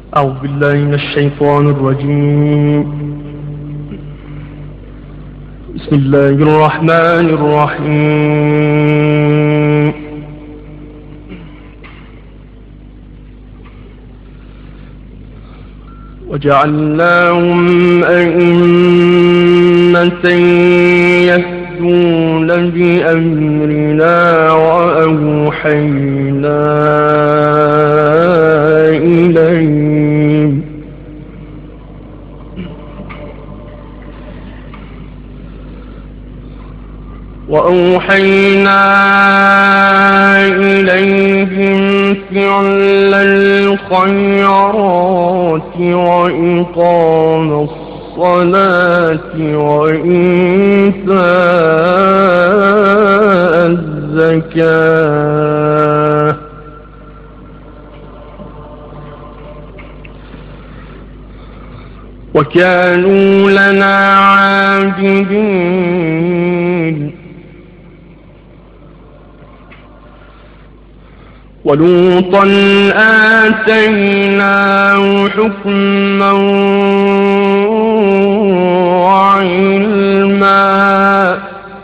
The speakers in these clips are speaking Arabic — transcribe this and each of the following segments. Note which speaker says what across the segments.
Speaker 1: أعوذ بالله من الشيطان الرجيم. بسم الله الرحمن الرحيم. وجعلناهم أئمة يهدون بأمرنا وأوحينا إليهم فعل الخيرات وإقام الصلاة وإيتاء الزكاة وكانوا لنا عابدين. ولوطا آتيناه حكما وعلما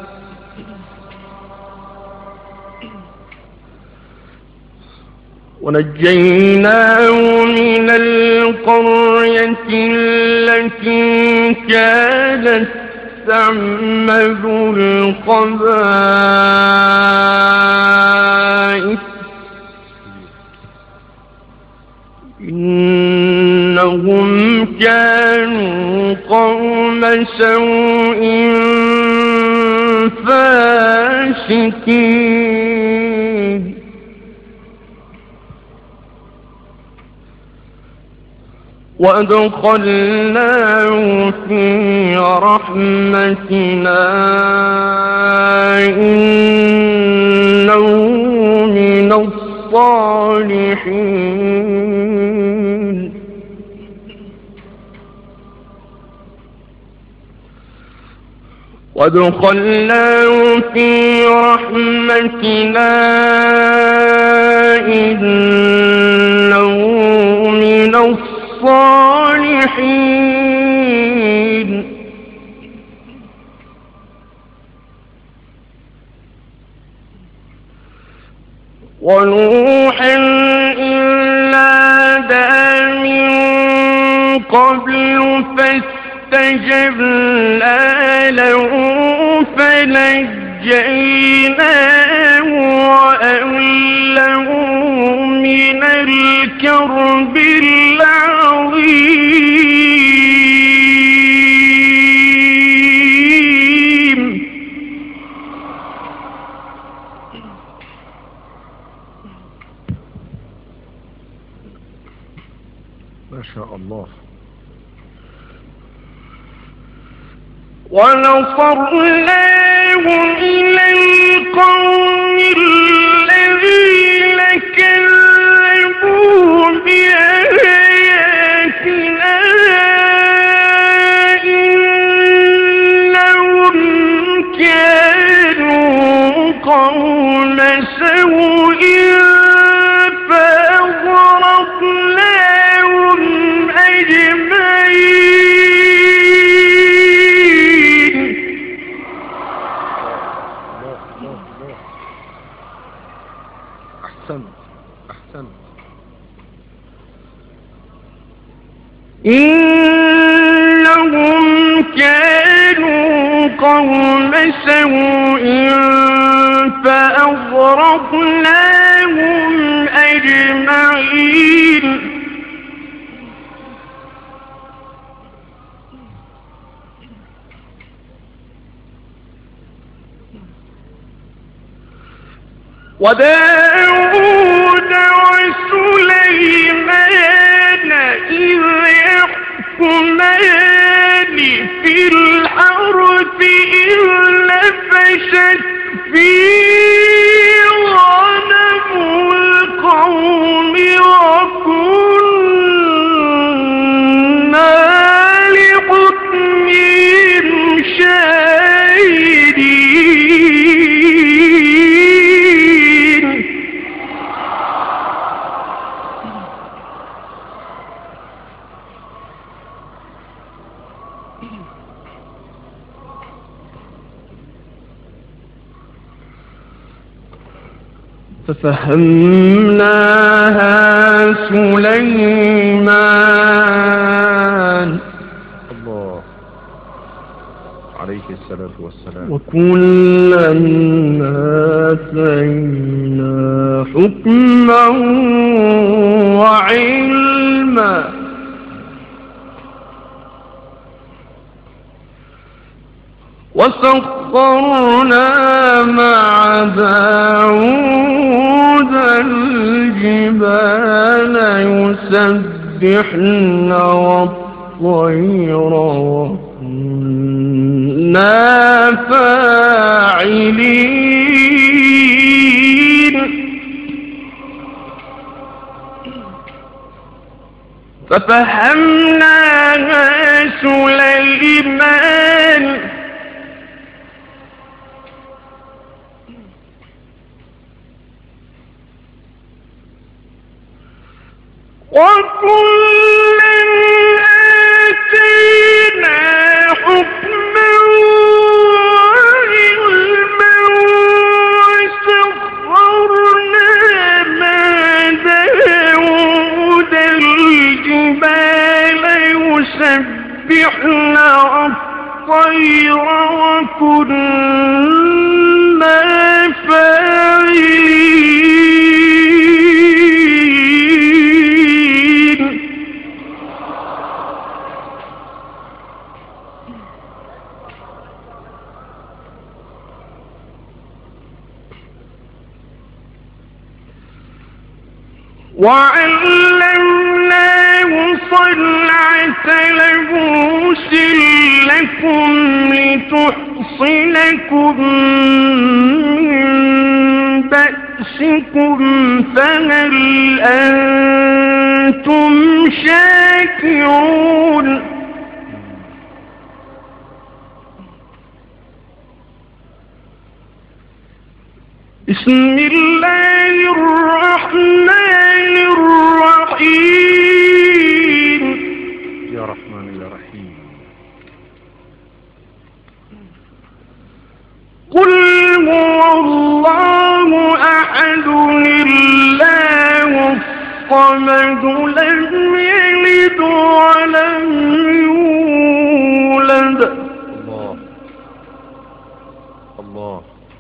Speaker 1: ونجيناه من القرية التي كانت تعمل الخبائث إنهم كانوا قوم سوء فاسقين. وأدخلناه في رحمتنا إنه من الصالحين. وادخلناه في رحمتنا إنه من الصالحين. ونوحا إذ نادى من قبل فاستجبنا له فنجيناه وأهله من الكرب العظيم.
Speaker 2: ما شاء الله.
Speaker 1: ونصرناه إلى القوم الذين كذبوا بآياتنا إنهم كانوا قوم سوء فأغرقناهم أجمعين. إنهم كانوا قوم سوء فأغرقناهم أجمعين. وداود وسليمان إذ يحكمان في الحرث إذ نفشت فيه غنم القوم وكنا لحكمهم شاهدين. ففهمناها سليمان
Speaker 2: الله عليه الصلاة والسلام.
Speaker 1: وكلا آتينا حكما وعلما وسخرنا مع داود الجبال يسبحن والطير وكنا فاعلين ففهمناها سليمان وكلا آتينا حكما وعلما وسخرنا مع داود الجبال يسبحن والطير وكنا فاعلين وعلمناه صنعة لبوس لكم لتحصنكم من بأسكم فهل أنتم شاكرون بسم الله الرحمن الرحيم
Speaker 2: يا رحمن يا رحيم.
Speaker 1: قل هو الله أحد الله الصمد لم يلد ولم يولد
Speaker 2: الله الله.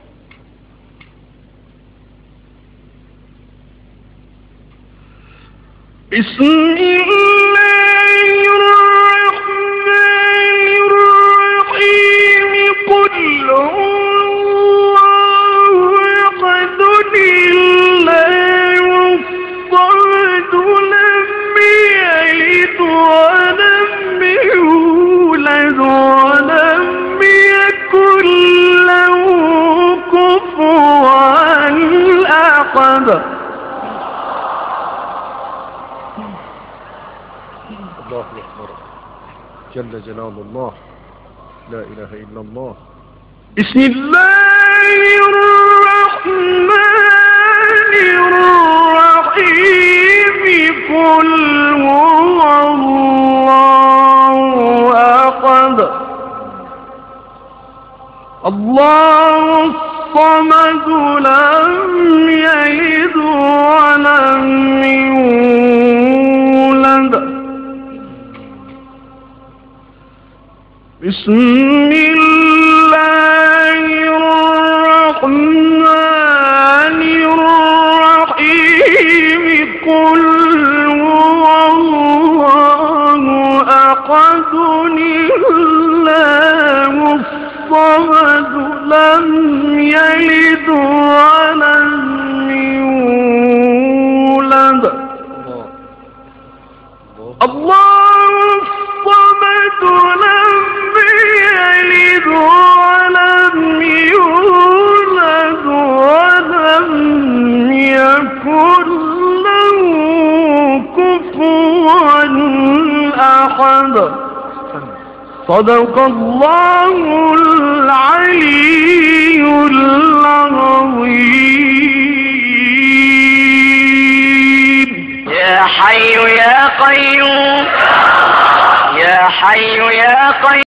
Speaker 1: بسم الله الرحمن الرحيم قل هو الله أحد الله الصمد لم يلد ولم يولد ولم يكن له كفوا أحد.
Speaker 2: الله أكبر جل جلال الله. لا إله إلا الله.
Speaker 1: بسم الله الرحمن الرحيم قل هو الله أحد الله الصمد لم يلد ولم يولد. بسم الله الرحمن الرحيم قل هو الله أحد الله الصمد لم يلد ولم يولد الله الصمد لم يلد ولم يولد ولم يكن له كفوا أحد. صدق الله العلي العظيم.
Speaker 3: يا حي يا قيوم يا حي يا قيوم.